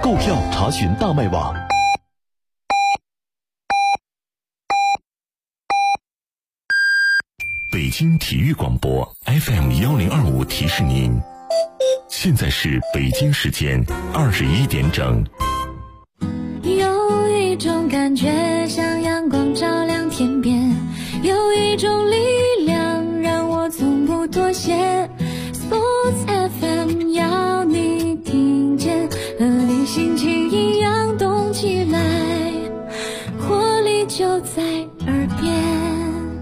购票查询大麦网。 北京体育广播 FM1025提示您，现在是北京时间21点整。 有一种感觉像阳光照亮天边，有一种力量让我从不妥协。 Sports FM 要你听见，和你心情一样动起来，活力就在耳边。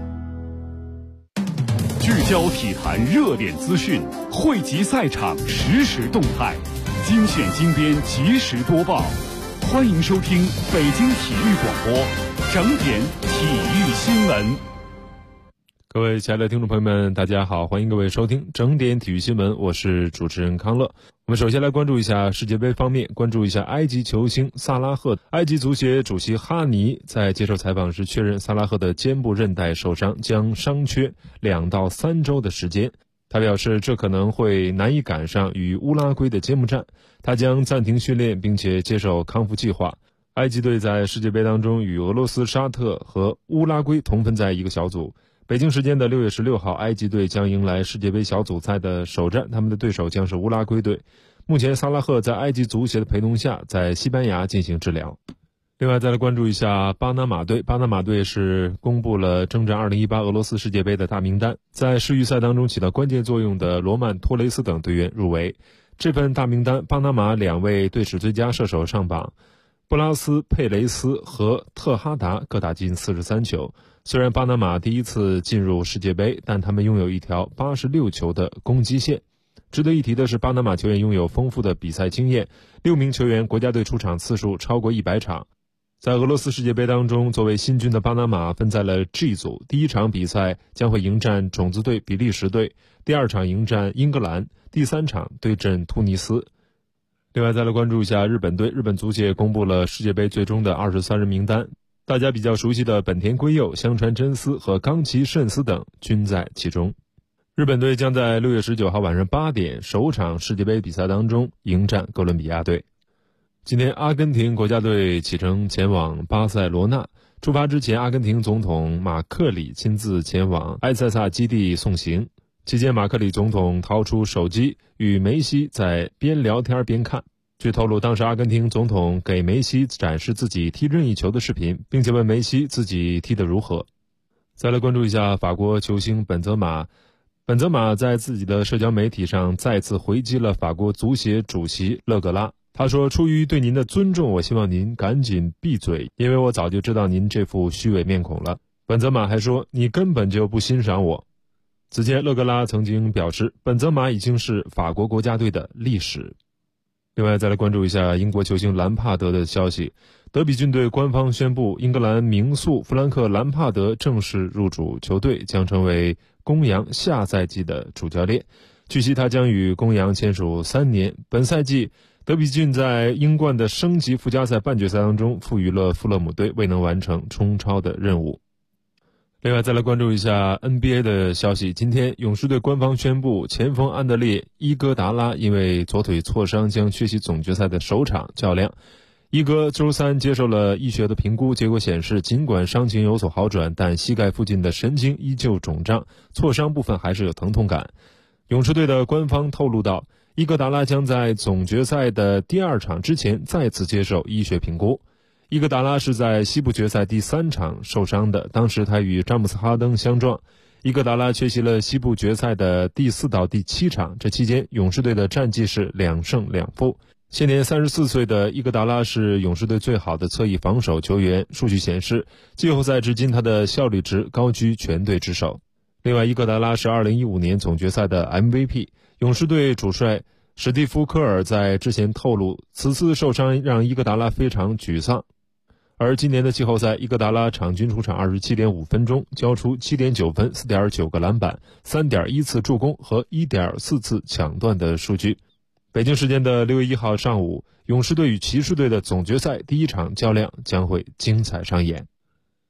聚焦体坛热点资讯，汇集赛场实时动态，精选精编及时播报。欢迎收听北京体育广播整点体育新闻。 各位亲爱的听众朋友们，大家好，欢迎各位收听整点体育新闻，我是主持人康乐。我们首先来关注一下世界杯方面，关注一下埃及球星萨拉赫。埃及足协主席哈尼在接受采访时确认，萨拉赫的肩部韧带受伤，将伤缺2到3周的时间。他表示，这可能会难以赶上与乌拉圭的揭幕战，他将暂停训练并且接受康复计划。埃及队在世界杯当中与俄罗斯、沙特和乌拉圭同分在一个小组。北京时间的6月16号，埃及队将迎来世界杯小组赛的首战，他们的对手将是乌拉圭队。目前萨拉赫在埃及足协的陪同下在西班牙进行治疗。另外再来关注一下巴拿马队。巴拿马队是公布了征战2018俄罗斯世界杯的大名单，在世预赛当中起到关键作用的罗曼托雷斯等队员入围。这份大名单，巴拿马2位队史最佳射手上榜，布拉斯佩雷斯和特哈达各打进43球。虽然巴拿马第一次进入世界杯，但他们拥有一条86球的攻击线。值得一提的是，巴拿马球员拥有丰富的比赛经验，6名球员国家队出场次数超过100场。在俄罗斯世界杯当中，作为新军的巴拿马分在了 G 组，第一场比赛将会迎战种子队比利时队，第二场迎战英格兰，第三场对阵突尼斯。另外再来关注一下日本队。日本足协公布了世界杯最终的23人名单，大家比较熟悉的本田圭佑、香川真司和冈崎慎司等均在其中。日本队将在6月19号晚上8点首场世界杯比赛当中迎战哥伦比亚队。今天阿根廷国家队启程前往巴塞罗那，出发之前阿根廷总统马克里亲自前往埃塞萨基地送行。期间马克里总统掏出手机与梅西在边聊天边看。据透露，当时阿根廷总统给梅西展示自己踢任意球的视频，并且问梅西自己踢得如何。再来关注一下法国球星本泽马。本泽马在自己的社交媒体上再次回击了法国足协主席勒格拉。他说，出于对您的尊重，我希望您赶紧闭嘴，因为我早就知道您这副虚伪面孔了。本泽马还说，你根本就不欣赏我。此前勒格拉曾经表示，本泽马已经是法国国家队的历史。另外再来关注一下英国球星兰帕德的消息。德比郡队官方宣布，英格兰名宿弗兰克·兰帕德正式入主球队，将成为公羊下赛季的主教练。据悉，他将与公羊签署3年。本赛季德比郡在英冠的升级附加赛半决赛当中负于了富勒姆队，未能完成冲超的任务。另外再来关注一下 NBA 的消息。今天勇士队官方宣布，前锋安德烈·伊戈达拉因为左腿挫伤将缺席总决赛的首场较量。伊戈周三接受了医学的评估，结果显示尽管伤情有所好转，但膝盖附近的神经依旧肿胀，挫伤部分还是有疼痛感。勇士队的官方透露到，伊戈达拉将在总决赛的第2场之前再次接受医学评估。伊戈达拉是在西部决赛第3场受伤的，当时他与詹姆斯哈登相撞。伊戈达拉缺席了西部决赛的第4到第7场，这期间勇士队的战绩是2胜2负。现年34岁的伊戈达拉是勇士队最好的侧翼防守球员，数据显示季后赛至今他的效率值高居全队之首。另外，伊戈达拉是2015年总决赛的 MVP。 勇士队主帅史蒂夫·科尔在之前透露，此次受伤让伊戈达拉非常沮丧。而今年的季后赛，伊戈达拉场均出场 27.5 分钟，交出 7.9 分、4.9 个篮板、3.1次助攻和 1.4 次抢断的数据。北京时间的6月1号上午，勇士队与骑士队的总决赛第1场较量将会精彩上演。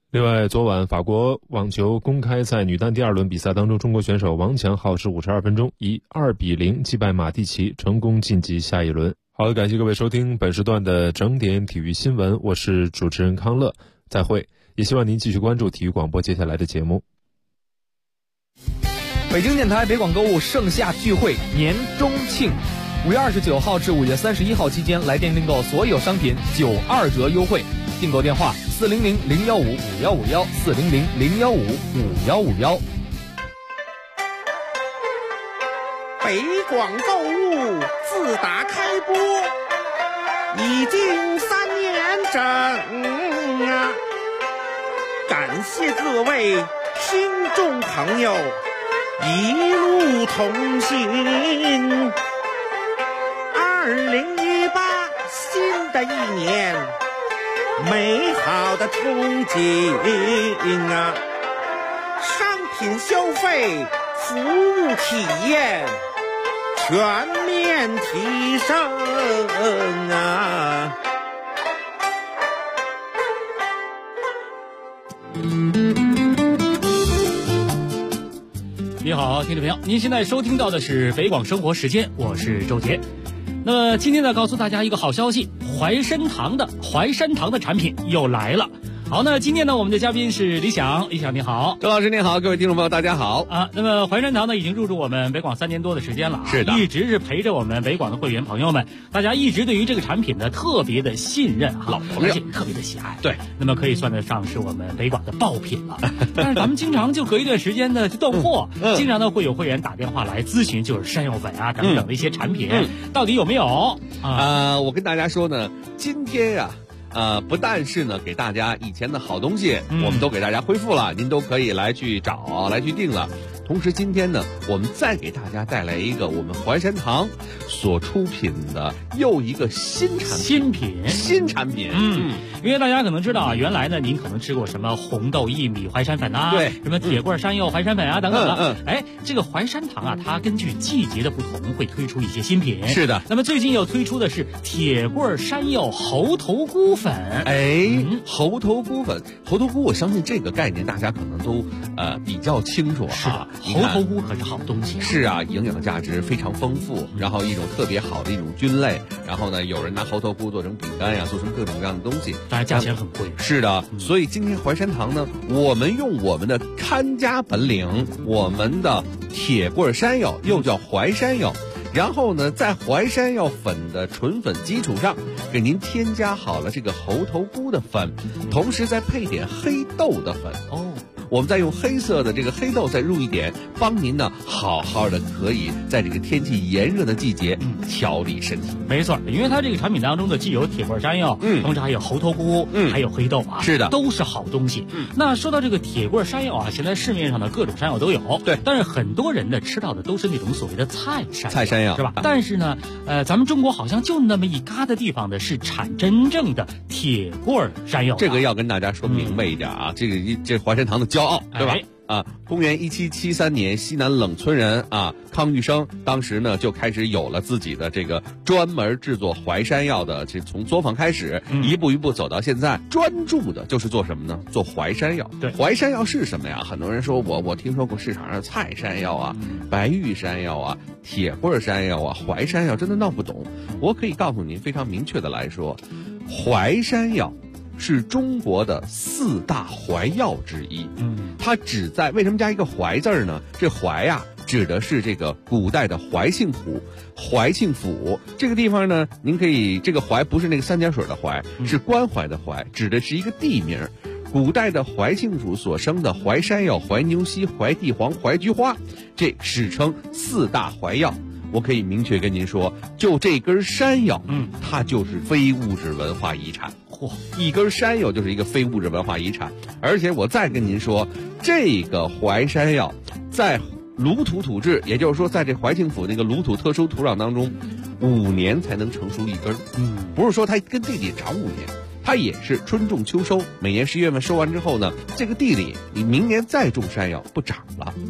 另外，昨晚法国网球公开赛女单第2轮比赛当中，中国选手王强耗时52分钟，以2-0击败马蒂奇，成功晋级下一轮。好的，感谢各位收听本时段的整点体育新闻，我是主持人康乐，再会。也希望您继续关注体育广播接下来的节目。 北京电台北广购物盛夏聚会年中庆，5月29号至5月31号期间，来电订购所有商品92折优惠。订购电话400-015-5151，400-015-5151。 北广购物自打开播已经3年整啊！感谢各位听众朋友一路同行。2018新的一年，美好的憧憬啊！商品消费、服务体验全面提升啊！ 你好，听众朋友，您现在收听到的是北广生活时间，我是周杰。那么今天呢，告诉大家一个好消息，淮山堂的产品又来了。好，那今天呢，我们的嘉宾是李想，李想你好。 周老师你好，各位听众朋友大家好啊。那么淮山堂呢，已经入驻我们北广3年多的时间了啊， 是的， 一直是陪着我们北广的会员朋友们，大家一直对于这个产品呢特别的信任哈， 老朋友， 而且特别的喜爱。 对， 那么可以算得上是我们北广的爆品了。但是咱们经常就隔一段时间呢就断货，经常呢会有会员打电话来咨询，就是山药粉啊等等的一些产品，到底有没有我跟大家说呢，今天呀。不但是呢给大家以前的好东西，我们都给大家恢复了，您都可以来去找来去订了。同时今天呢，我们再给大家带来一个我们淮山堂所出品的又一个新产品。 因为大家可能知道啊，原来呢您可能吃过什么红豆薏米淮山粉啊， 对， 什么铁棍山药淮山粉啊等等的。这个淮山堂啊，它根据季节的不同会推出一些新品。 是的， 那么最近又推出的是铁棍山药猴头菇粉。 猴头菇粉，猴头菇，我相信这个概念大家可能都比较清楚啊。 猴头菇可是好东西。 是啊，营养价值非常丰富，然后一种特别好的一种菌类，然后呢，有人拿猴头菇做成饼干呀，做成各种各样的东西， 当然价钱很贵。 是的，所以今天淮山堂呢，我们用我们的看家本领，我们的铁棍山药又叫淮山药，然后呢，在淮山药粉的纯粉基础上，给您添加好了这个猴头菇的粉，同时再配点黑豆的粉。我们再用黑色的这个黑豆再入一点，帮您呢好好的可以在这个天气炎热的季节调理身体。 没错，因为它这个产品当中的既有铁棍山药，同时还有猴头菇，还有黑豆啊， 是的， 都是好东西。那说到这个铁棍山药啊，现在市面上的各种山药都有， 对， 但是很多人呢吃到的都是那种所谓的菜山药，是吧？但是呢，咱们中国好像就那么一嘎的地方的是产真正的铁棍山药。 这个要跟大家说明白一点啊，这淮山堂的骄傲，对吧？公元1773年，西南冷村人康玉生当时呢就开始有了自己的这个专门制作淮山药的，从作坊开始，一步一步走到现在，专注的就是做什么呢？做淮山药。 对， 淮山药是什么呀？很多人说我听说过市场上菜山药啊、白玉山药啊、铁棍山药啊、淮山药，真的闹不懂。我可以告诉您，非常明确的来说，淮山药是中国的4大淮药之一。它只在，为什么加一个淮字呢？这淮呀，指的是这个古代的淮庆府。淮庆府这个地方呢，您可以，这个淮不是那个3点水的淮，是关淮的淮，指的是一个地名。古代的淮庆府所生的淮山药、淮牛膝、淮地黄、淮菊花，这史称4大淮药。我可以明确跟您说，就这根山药，它就是非物质文化遗产。一根山药就是一个非物质文化遗产。而且我再跟您说，这个淮山药在鲁土土质，也就是说在这淮庆府那个鲁土特殊土壤当中，5年才能成熟一根。不是说它跟地里长5年，它也是春种秋收，每年11月份收完之后呢，这个地里你明年再种山药不长了。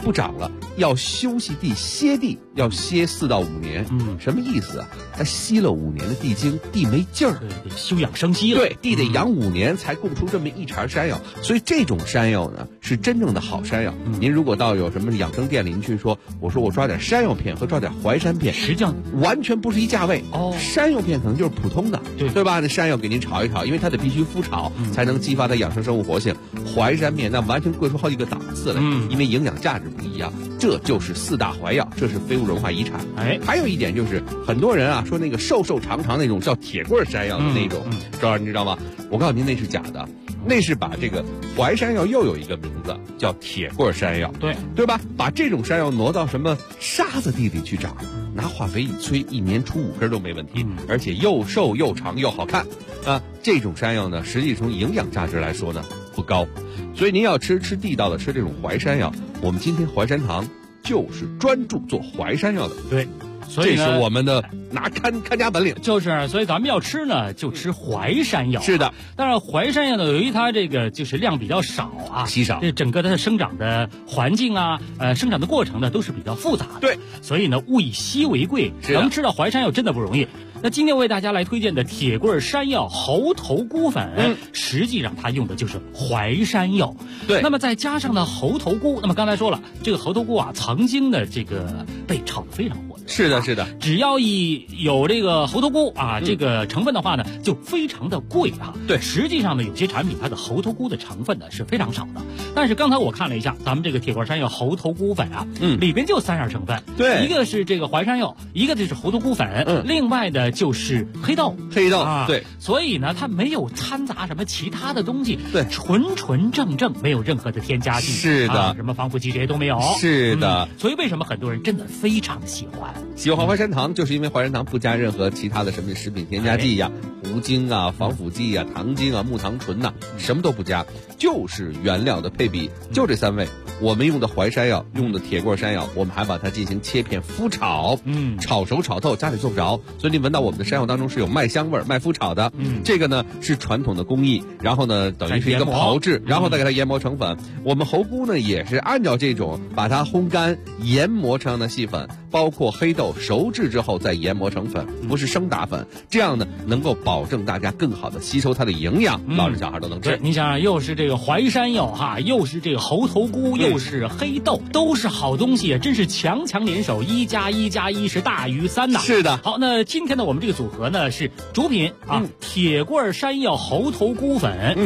不长了，要休息地歇地，要歇4到5年。什么意思啊？它吸了5年的地精，地没劲儿， 对，休养生息了。 对，地得养5年才供出这么一茬山药，所以这种山药呢是真正的好山药。您如果到有什么养生店里，您去说，我说我抓点山药片和抓点淮山片， 实际上完全不是一价位。山药片可能就是普通的，对吧？那山药给您炒一炒，因为它得必须麸炒，才能激发它养生生物活性。淮山片那完全贵出好几个档次来，因为营养价值不一样。这就是4大淮药，这是非物质文化遗产。还有一点就是很多人啊说那个瘦瘦长长那种叫铁棍山药的那种，周老师你知道吗？我告诉您那是假的，那是把这个淮山药又有一个名字叫铁棍山药，对吧？把这种山药挪到什么沙子地里去长，拿化肥一催，1年出5根都没问题，而且又瘦又长又好看啊！这种山药呢，实际从营养价值来说呢不高，所以您要吃地道的，吃这种淮山药。我们今天淮山堂就是专注做淮山药的， 对。所以这是我们的看家本领， 就是所以咱们要吃呢，就吃淮山药。 是的， 但是淮山药呢，由于它这个就是量比较少啊， 稀少， 这整个它的生长的环境啊，生长的过程呢都是比较复杂的。 对， 所以呢，物以稀为贵，能吃到淮山药真的不容易。那今天为大家来推荐的铁棍山药猴头菇粉，实际上它用的就是淮山药。 对， 那么再加上呢猴头菇，那么刚才说了，这个猴头菇啊，曾经的这个被炒得非常火。 是的，是的， 只要一有这个猴头菇啊，这个成分的话呢，就非常的贵啊。 对， 实际上呢，有些产品它的猴头菇的成分呢是非常少的。但是刚才我看了一下，咱们这个铁棍山药猴头菇粉啊，里边就3样成分。 对， 一个是这个淮山药，一个就是猴头菇粉，另外的就是黑豆。 啊，对。 所以呢，它没有掺杂什么其他的东西， 对， 纯正，没有任何的添加剂。 是的， 什么防腐剂这些都没有。 是的， 所以为什么很多人真的非常喜欢淮山堂，就是因为淮山堂不加任何其他的什么食品添加剂呀、糊精啊、防腐剂啊、糖精啊、木糖醇呐，什么都不加，就是原料的配比，就这3位。我们用的淮山药，用的铁棍山药，我们还把它进行切片麸炒，炒熟炒透，家里做不着，所以你闻到我们的山药当中是有麦香味儿，麦麸炒的。这个呢是传统的工艺，然后呢等于是一个炮制，然后再给它研磨成粉。我们猴菇呢也是按照这种把它烘干、研磨成的细粉，包括黑豆熟制之后再研磨成粉，不是生打粉，这样呢能够保证大家更好的吸收它的营养，老人小孩都能吃。 你想想，又是这个淮山药哈，又是这个猴头菇，又是黑豆，都是好东西，真是强联手，1+1+1是大于3呐。 是的。 好，那今天呢，我们这个组合呢是主品啊，铁棍山药猴头菇粉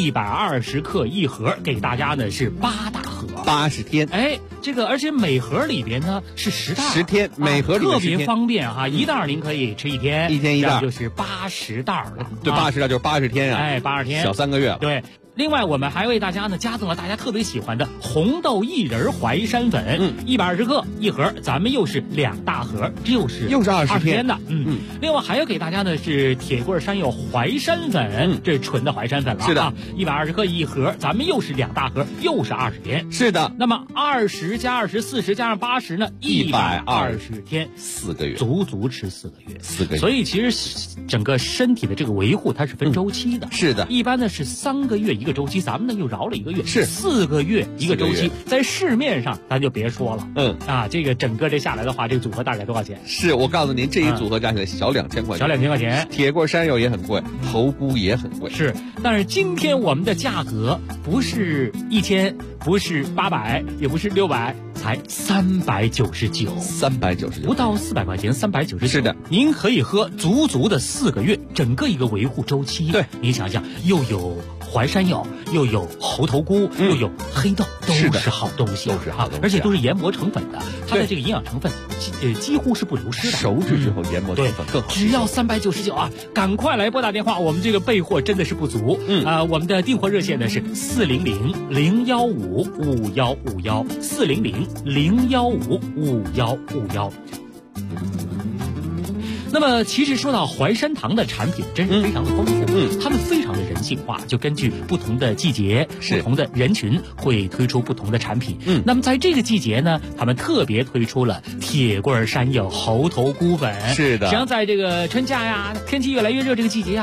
，120克1盒，给大家呢是8大盒 ，80天。 这个而且每盒里边呢是10袋 ，10天，每盒里面特别方便哈，1袋您可以吃1天 ，1天1袋， 就是80袋了。 对，80袋就是80天啊 ，80天， 小3个月了。 对。另外，我们还为大家呢加赠了大家特别喜欢的红豆薏仁淮山粉，120克1盒，咱们又是2大盒，又是20天的。另外还要给大家呢是铁棍山药淮山粉，这是纯的淮山粉了。 是的 ，120克1盒，咱们又是2大盒，又是20天。 是的。 那么20加20 40加上80呢，120天 ，4个月， 足吃4个月。 4个月。 所以其实整个身体的这个维护它是分周期的。 是的。 一般呢是3个月一个周期，咱们呢又饶了1个月， 是 4个月一个周期，在市面上咱就别说了，这个整个这下来的话，这个组合大概多少钱？ 是我告诉您，这一组合加起来小2000块钱， 小2000块钱。 铁棍山药也很贵，猴菇也很贵， 是。但是今天我们的价格不是1000，不是800，也不是600，才399，不到400块钱，399。 是的， 您可以喝足的4个月，整个一个维护周期。 对， 您想想，又有淮山药，又有猴头菇，又有黑豆，都是好东西， 都是好东西， 而且都是研磨成粉的，它的这个营养成分几乎是不流失的。 熟制之后研磨成粉更好， 只要399啊！赶快来拨打电话，我们这个备货真的是不足。我们的订货热线呢是400-015-5151，400-015-5151。那么其实说到淮山堂的产品真是非常的丰富，他们非常的人性化，就根据不同的季节、不同的人群会推出不同的产品。那么在这个季节呢，他们特别推出了铁棍山药猴头菇粉。 是的， 实际上在这个春假呀，天气越来越热这个季节呀，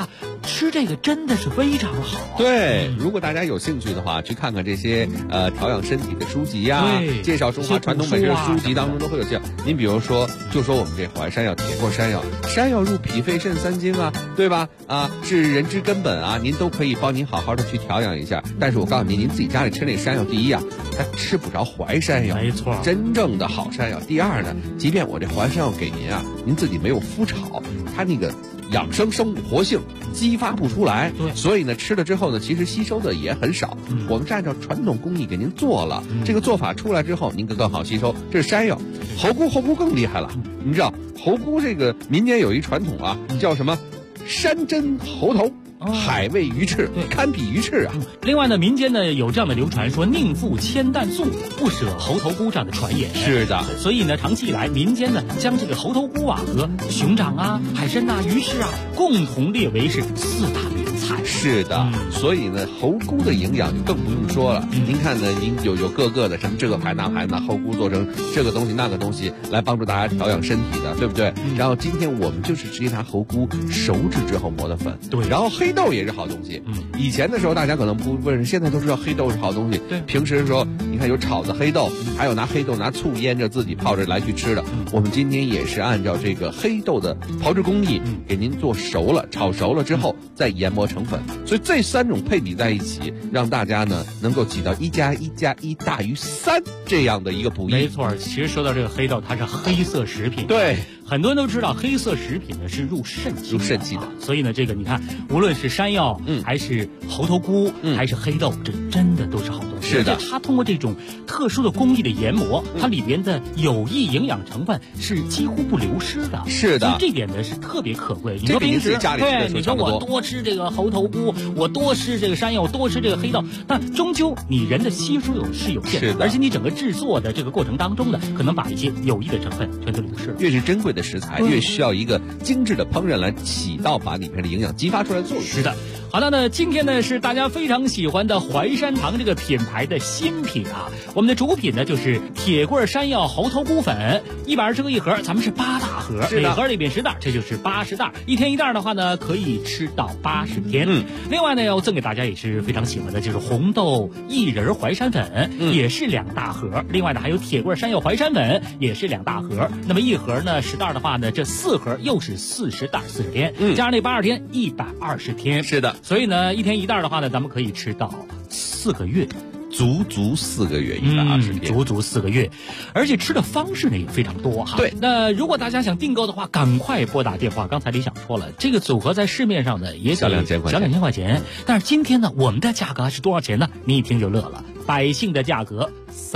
吃这个真的是非常好。 对，如果大家有兴趣的话，去看看这些调养身体的书籍呀，介绍中华传统美食的书籍当中都会有介绍。您比如说，就说我们这淮山药、铁锅山药，山药入脾肺肾三经啊，对吧？啊，是人之根本啊，您都可以帮您好好的去调养一下。但是我告诉您，您自己家里吃那山药，第一啊，它吃不着淮山药， 没错， 真正的好山药。第二呢，即便我这淮山药给您啊，您自己没有麸炒，它那个养生生物活性激发不出来， 对， 所以呢吃了之后呢，其实吸收的也很少。我们是按照传统工艺给您做了，这个做法出来之后，您更好吸收。这是山药，猴菇更厉害了。你知道猴菇这个民间有一传统啊，叫什么山珍猴头。海味鱼翅，堪比鱼翅啊！ 另外呢，民间呢有这样的流传说宁负千担粟，不舍猴头菇这样的传言。 是的， 所以呢，长期以来民间呢将这个猴头菇啊和熊掌啊、海参呐、鱼翅啊共同列为是4大名菜。 是的，所以呢，猴菇的营养就更不用说了。您看呢，您有各个的什么这个牌那牌那猴菇做成这个东西那个东西来帮助大家调养身体的，对不对？然后今天我们就是直接拿猴菇熟制之后磨的粉， 对， 然后黑豆也是好东西。以前的时候大家可能不认识，现在都知道黑豆是好东西。 对， 平时的时候你看有炒的黑豆，还有拿黑豆拿醋腌着自己泡着来去吃的。我们今天也是按照这个黑豆的炮制工艺给您做熟了，炒熟了之后再研磨成粉。所以这3种配比在一起，让大家呢能够起到1+1+1大于3这样的一个补益。 没错，其实说到这个黑豆，它是黑色食品。 对， 很多人都知道黑色食品呢是入肾气的，所以呢，这个你看，无论是山药，还是猴头菇，还是黑豆，这真的都是好东西。 是的， 而且它通过这种特殊的工艺的研磨，它里边的有益营养成分是几乎不流失的。 是的， 所以这点呢是特别可贵。你说平时家里吃的时候你说我多吃这个猴头菇，我多吃这个山药，我多吃这个黑豆，但终究你人的吸收是有限的，而且你整个制作的这个过程当中呢，可能把一些有益的成分全都流失了。 越是珍贵的食材，越需要一个精致的烹饪来起到把里面的营养激发出来的作用。 是的。好的呢，今天呢是大家非常喜欢的淮山堂这个品牌的新品啊。我们的主品呢就是铁棍山药猴头菇粉，120个一盒，咱们是8大盒，每盒里面10袋，这就是80袋，一天1袋的话呢，可以吃到80天。另外呢，要赠给大家也是非常喜欢的，就是红豆薏仁淮山粉，也是2大盒。另外呢，还有铁棍山药淮山粉，也是2大盒。那么一盒呢10袋的话呢，这4盒又是40袋40天，加上那80天120天。 是的。 所以呢，一天1袋的话呢，咱们可以吃到4个月， 足4个月120天， 足4个月，而且吃的方式呢也非常多哈。 对， 那如果大家想订购的话，赶快拨打电话。刚才李想说了，这个组合在市面上呢也小2000 块钱，但是今天呢，我们的价格是多少钱呢？你一听就乐了，百姓的价格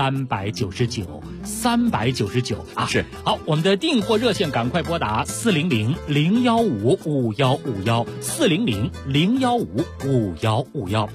399啊！ 是。 好，我们的订货热线赶快拨打400-015-5151，400-015-5151。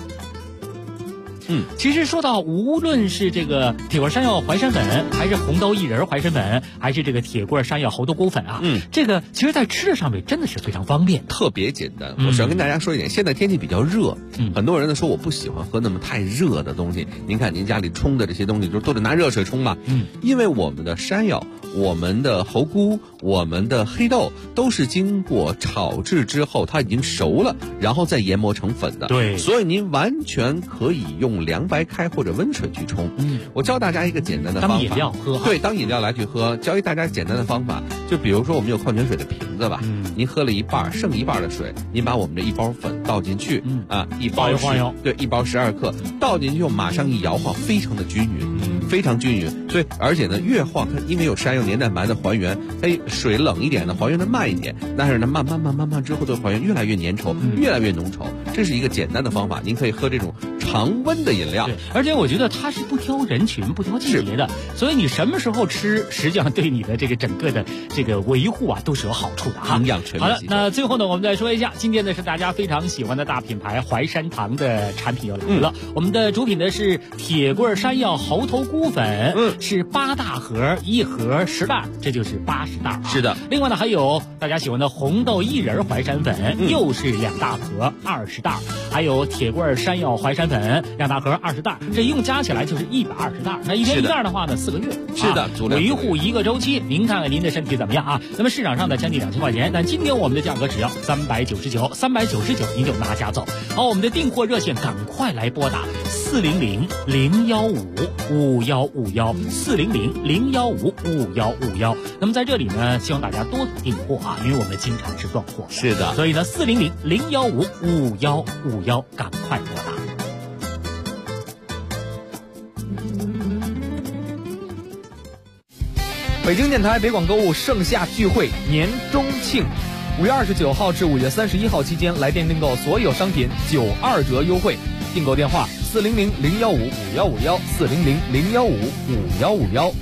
其实说到无论是这个铁棍山药淮山粉，还是红豆薏仁淮山粉，还是这个铁棍山药猴头菇粉啊，这个其实在吃的上面真的是非常方便， 特别简单。我想跟大家说一点，现在天气比较热，很多人呢说我不喜欢喝那么太热的东西。您看您家里冲的这些东西，就都得拿热水冲嘛。因为我们的山药、我们的猴菇、我们的黑豆都是经过炒制之后，它已经熟了，然后再研磨成粉的。 对， 所以您完全可以用凉白开或者温水去冲。我教大家一个简单的方法， 当饮料喝。 对，当饮料来去喝。教大家简单的方法，就比如说我们有矿泉水的瓶子吧，您喝了一半，剩一半的水，您把我们这1包粉倒进去，一包1包12克，倒进去后马上一摇晃，非常的均匀，非常均匀。所以而且呢，越晃它因为有山药黏蛋白的还原，水冷一点的还原的慢一点，但是呢慢慢之后的还原越来越粘稠，越来越浓稠。这是一个简单的方法，您可以喝这种常温的饮料。 而且我觉得它是不挑人群、不挑季节的，所以你什么时候吃，实际上对你的这个整个的这个维护啊都是有好处的哈。 营养全面。 好了，那最后呢，我们再说一下，今天呢是大家非常喜欢的大品牌淮山堂的产品又来了。我们的主品呢是铁棍山药猴头菇粉，是8大盒，1盒10袋，这就是80袋。 是的。 另外呢，还有大家喜欢的红豆薏仁淮山粉，又是2大盒20袋。 还有铁棍山药淮山粉2大盒20袋，这一共加起来就是120袋。那一天一袋的话呢，4个月。 是的， 维护1个周期。您看看您的身体怎么样啊？那么市场上的将近2000块钱，但今天我们的价格只要399，399您就拿家走。好，我们的订货热线赶快来拨打400-015-5151，400-015-5151。那么在这里呢，希望大家多订货啊，因为我们经常是断货。 是的， 所以呢，400-015-5151，赶快拨打。 北京电台北广购物盛夏聚会年中庆，5月29号至5月31号期间，来电订购所有商品92折优惠。订购电话400-015-5151，400-015-5151。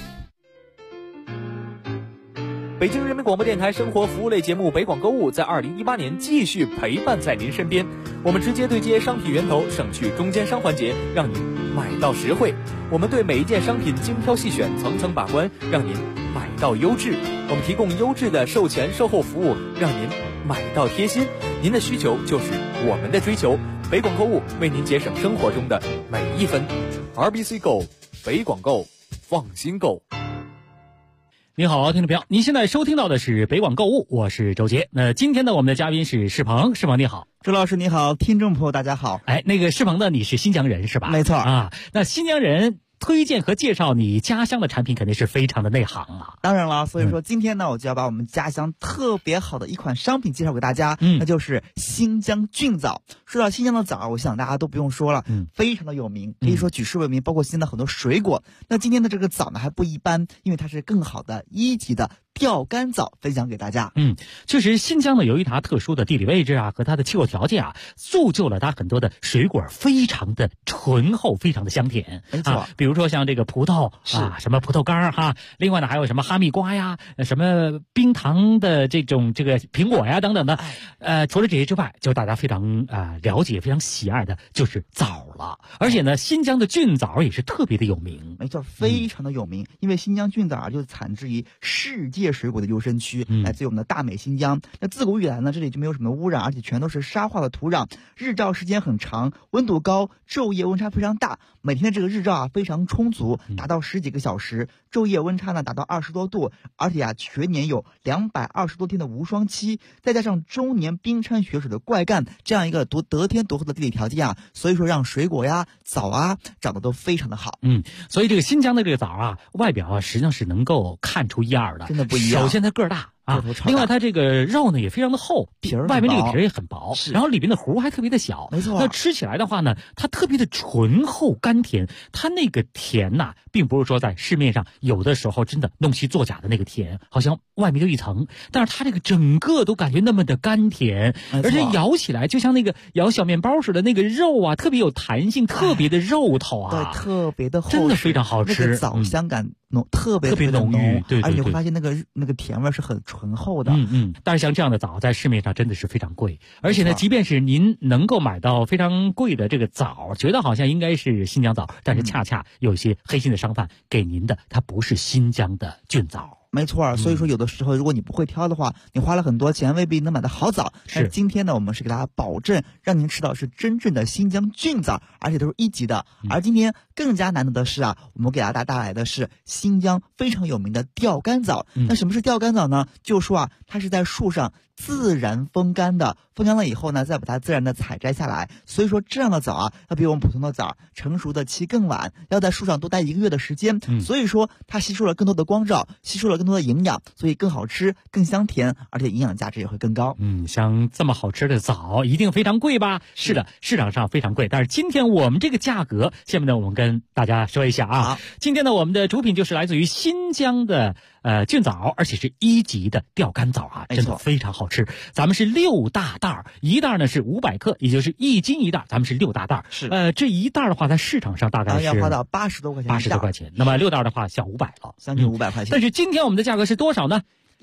北京人民广播电台生活服务类节目北广购物在2018年继续陪伴在您身边。我们直接对接商品源头，省去中间商环节，让您买到实惠。我们对每一件商品精挑细选，层层把关，让您买到优质。我们提供优质的售前售后服务，让您买到贴心。您的需求就是我们的追求。北广购物为您节省生活中的每一分。RBC Go， 北广购，放心购。 你好，听众朋友，您现在收听到的是北广购物，我是周杰。那今天呢，我们的嘉宾是世鹏，世鹏你好。 周老师你好，听众朋友大家好。 哎，那个世鹏呢，你是新疆人是吧？ 没错啊。那新疆人推荐和介绍你家乡的产品，肯定是非常的内行啊。 当然了，所以说今天呢，我就要把我们家乡特别好的一款商品介绍给大家，那就是新疆菌枣。说到新疆的枣，我想大家都不用说了，非常的有名，可以说举世闻名，包括新疆的很多水果。那今天的这个枣呢还不一般，因为它是更好的1级的钓竿枣，分享给大家。 确实新疆呢由于它特殊的地理位置啊和它的气候条件啊，铸就了它很多的水果非常的醇厚，非常的香甜。 没错， 比如说像这个葡萄啊，什么葡萄干哈，另外呢还有什么哈密瓜呀，什么冰糖的这个苹果呀等等的。除了这些之外，就大家非常了解、非常喜爱的就是枣了。而且呢，新疆的菌枣也是特别的有名。 没错，非常的有名，因为新疆菌枣就产自于世界水果的优生区，来自于我们的大美新疆。那自古以来呢，这里就没有什么污染，而且全都是沙化的土壤，日照时间很长，温度高，昼夜温差非常大。每天的这个日照非常充足，达到10几个小时，昼夜温差呢达到20多度，而且全年有220多天的无霜期，再加上终年冰川雪水的灌溉，这样一个得天独厚的地理条件啊，所以说让水果呀、枣啊长得都非常的好。 所以这个新疆的这个枣啊，外表啊实际上是能够看出一二的， 真的不一样。 首先它个儿大。另外它这个肉呢也非常的厚，外面这个皮也很薄，然后里边的核还特别的小。 没错， 那吃起来的话呢，它特别的醇厚甘甜。它那个甜呐，并不是说在市面上有的时候真的弄虚作假的那个甜，好像外面就一层，但是它这个整个都感觉那么的甘甜，而且咬起来就像那个咬小面包似的，那个肉啊特别有弹性，特别的肉头啊， 对，特别的厚实， 真的非常好吃， 那个枣香感特别浓郁，对， 而且你会发现那个甜味是很醇厚的。 但是像这样的枣在市面上真的是非常贵，而且呢，即便是您能够买到非常贵的这个枣，觉得好像应该是新疆枣，但是恰恰有一些黑心的商贩给您的，它不是新疆的菌枣。 没错，所以说有的时候如果你不会挑的话，你花了很多钱未必能买到好枣。但今天呢，我们是给大家保证让您吃到是真正的新疆菌枣，而且都是1级的。而今天更加难得的是啊，我们给大家带来的是新疆非常有名的钓竿枣。那什么是钓竿枣呢？就是说啊，它是在树上自然风干的，风干了以后呢，再把它自然的采摘下来。所以说这样的枣啊，要比我们普通的枣成熟的期更晚，要在树上多待1个月的时间。所以说它吸收了更多的光照，吸收了更多的营养，所以更好吃、更香甜，而且营养价值也会更高。 像这么好吃的枣一定非常贵吧？是的，市场上非常贵。但是今天我们这个价格，下面呢我们跟大家说一下啊。今天呢我们的主品就是来自于新疆的菌枣，而且是1级的钓竿枣啊，真的非常好吃。咱们是6大袋，一袋呢是500克，也就是1斤一袋，咱们是6大袋。这一袋的话在市场上大概是要花到80多块钱。 80多块钱。那么6袋的话小500了， 将近500块钱。 但是今天我们的价格是多少呢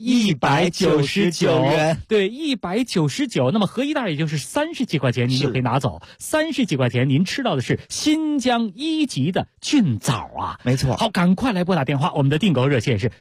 199元。 对，199，那么合一袋也就是30几块钱，您就可以拿走。30几块钱，您吃到的是新疆1级的菌枣啊！ 没错。 好，赶快来拨打电话，我们的订购热线是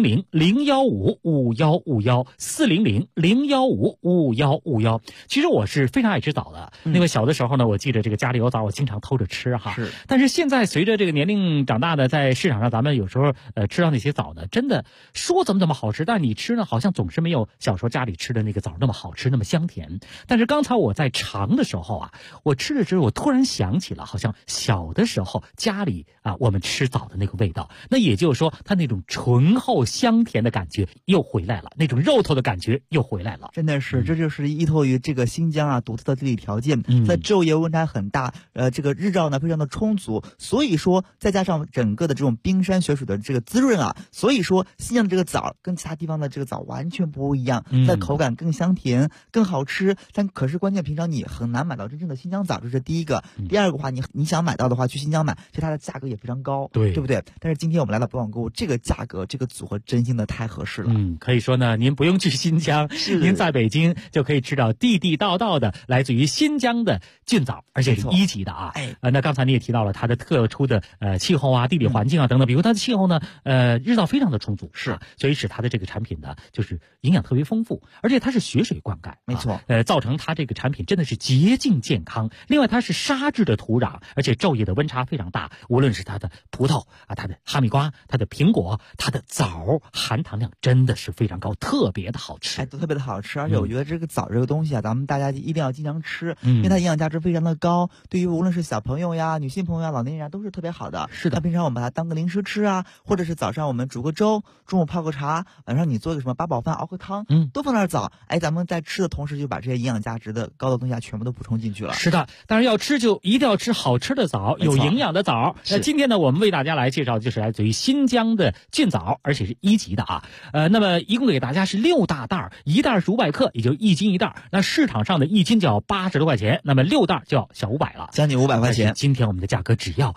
400-015-5151，400-015-5151。其实我是非常爱吃枣的，那个小的时候呢，我记得这个家里有枣，我经常偷着吃哈。 是。 但是现在随着这个年龄长大的，在市场上咱们有时候吃到那些枣呢，真的说怎么好吃，但你吃呢好像总是没有小时候家里吃的那个枣那么好吃，那么香甜。但是刚才我在尝的时候啊，我吃了之后，我突然想起了好像小的时候家里我们吃枣的那个味道。那也就是说，它那种醇厚香甜的感觉又回来了，那种肉头的感觉又回来了。 真的是，这就是依托于这个新疆独特的地理条件，在昼夜温差很大，这个日照呢非常的充足，所以说再加上整个的这种冰山雪水的这个滋润所以说新疆的这个枣跟其他地方的这个枣完全不一样，在口感更香甜更好吃。但可是关键平常你很难买到真正的新疆枣，这是第一个。第二个话，你想买到的话，去新疆买，其实它的价格也非常高，对不对？但是今天我们来到北广购物，这个价格这个组合真心的太合适了。 可以说呢，您不用去新疆，您在北京就可以吃到地地道道的来自于新疆的菌枣，而且是1级的啊。那刚才你也提到了它的特殊的气候地理环境等等，比如它的气候呢日照非常的充足，是，所以使它的这个产品呢就是营养特别丰富，而且它是雪水灌溉， 没错， 造成它这个产品真的是洁净健康。另外它是沙质的土壤，而且昼夜的温差非常大，无论是它的葡萄它的哈密瓜、它的苹果、它的枣，含糖量真的是非常高，特别的好吃， 都特别的好吃。而且我觉得这个枣这个东西咱们大家一定要经常吃，因为它营养价值非常的高，对于无论是小朋友呀、女性朋友呀、老年人都是特别好的。 是的， 那平常我们把它当个零食吃或者是早上我们煮个粥，中午泡个茶，晚上你做个什么八宝饭熬个汤，都放点枣，咱们在吃的同时就把这些营养价值的高的东西全部都补充进去了。 是的，当然要吃就一定要吃好吃的枣，有营养的枣。那今天呢，我们为大家来介绍的就是来自于新疆的菌枣，而且是1级的那么一共给大家是6大袋，一袋是500克，也就1斤一袋。那市场上的1斤就要80多块钱，那么6袋就要小500了， 将近500块钱。 今天我们的价格只要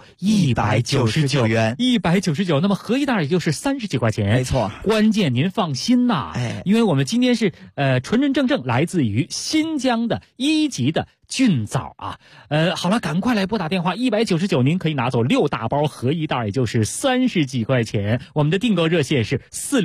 199元，199，那么合一袋也就是30几块钱， 没错。 关键您放心因为我们今天是纯纯正正来自于新疆的1级的菌枣好了，赶快来拨打电话，199您可以拿走6大包合一袋，也就是30几块钱。我们的订购热线是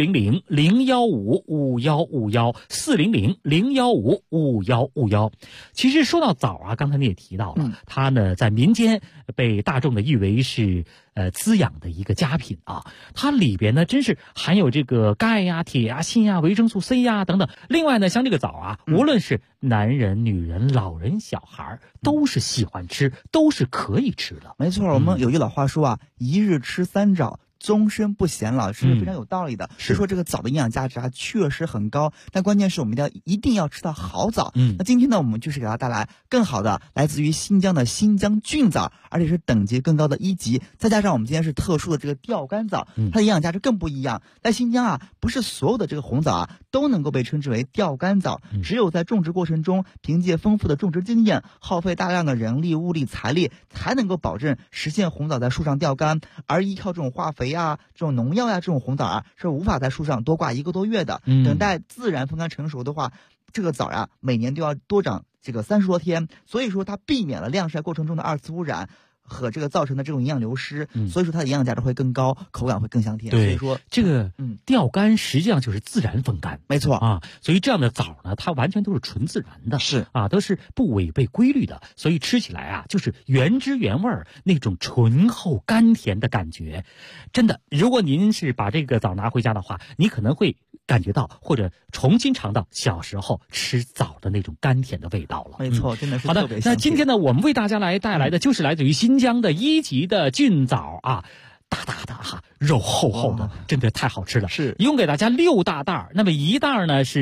400-015-5151，400-015-5151。其实说到枣刚才你也提到了，它呢在民间被大众的誉为是滋养的一个佳品它里边呢真是含有这个钙呀、铁呀、锌呀、维生素 C 呀等等。另外呢，像这个枣无论是男人、女人、老人、小孩都是喜欢吃，都是可以吃的。 没错，我们有句老话说一日吃3枣，终身不显老，是非常有道理的。是说这个枣的营养价值确实很高，但关键是我们一定要吃到好枣。那今天呢，我们就是给大家带来更好的来自于新疆的新疆菌枣，而且是等级更高的1级，再加上我们今天是特殊的这个钓竿枣，它的营养价值更不一样。在新疆不是所有的这个红枣都能够被称之为钓竿枣，只有在种植过程中凭借丰富的种植经验，耗费大量的人力、物力、财力，才能够保证实现红枣在树上钓竿，而依靠这种化肥这种农药这种红枣是无法在树上多挂1个多月的。等待自然风干成熟的话，这个枣每年都要多长这个30多天，所以说它避免了晾晒过程中的2次污染和这个造成的这种营养流失，所以说它的营养价值会更高，口感会更香甜。 对， 所以说这个钓竿实际上就是自然风干， 没错所以这样的枣呢，它完全都是纯自然的， 是都是不违背规律的，所以吃起来就是原汁原味那种醇厚甘甜的感觉。真的，如果您是把这个枣拿回家的话，你可能会感觉到或者重新尝到小时候吃枣的那种甘甜的味道了。 没错，真的是好的。那今天呢，我们为大家带来的就是来自于新疆的1级的菌枣大大的肉厚厚的，真的太好吃了。 是， 一共给大家6大袋，那么1袋呢是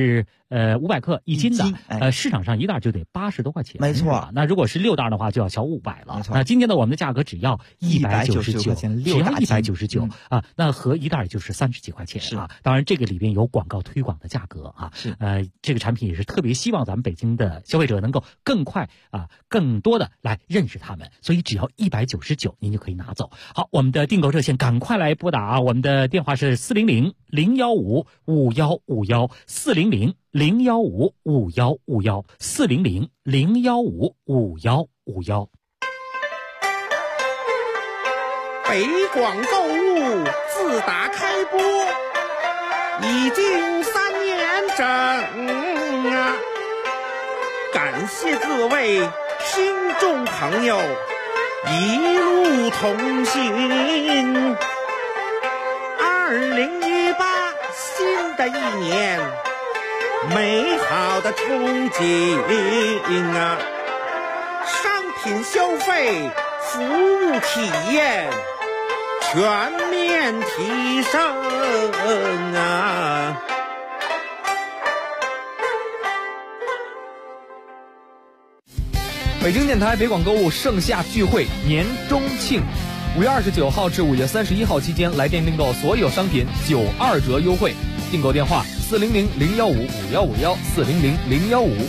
500克1斤的，市场上一袋就得80多块钱。 没错。 那如果是6袋的话，就要小500了。 没错。 那今天呢，我们的价格只要199， 只要 199啊，那合一袋也就是30几块钱啊。当然，这个里边有广告推广的价格啊。 是。 这个产品也是特别希望咱们北京的消费者能够更快更多的来认识他们，所以只要199，您就可以拿走。好，我们的订购热线赶快来拨打啊！我们的电话是400-015-5151，400-015-5151，400-015-5151。 北广购物自打开播已经3年整啊！感谢各位听众朋友一路同行。2018新的一年，美好的憧憬啊！商品消费、服务体验全面提升啊！ 北京电台北广购物盛夏聚会年中庆，5月29号至5月31号期间，来电订购所有商品92折优惠。订购电话：400-015-5151，400-015-5151。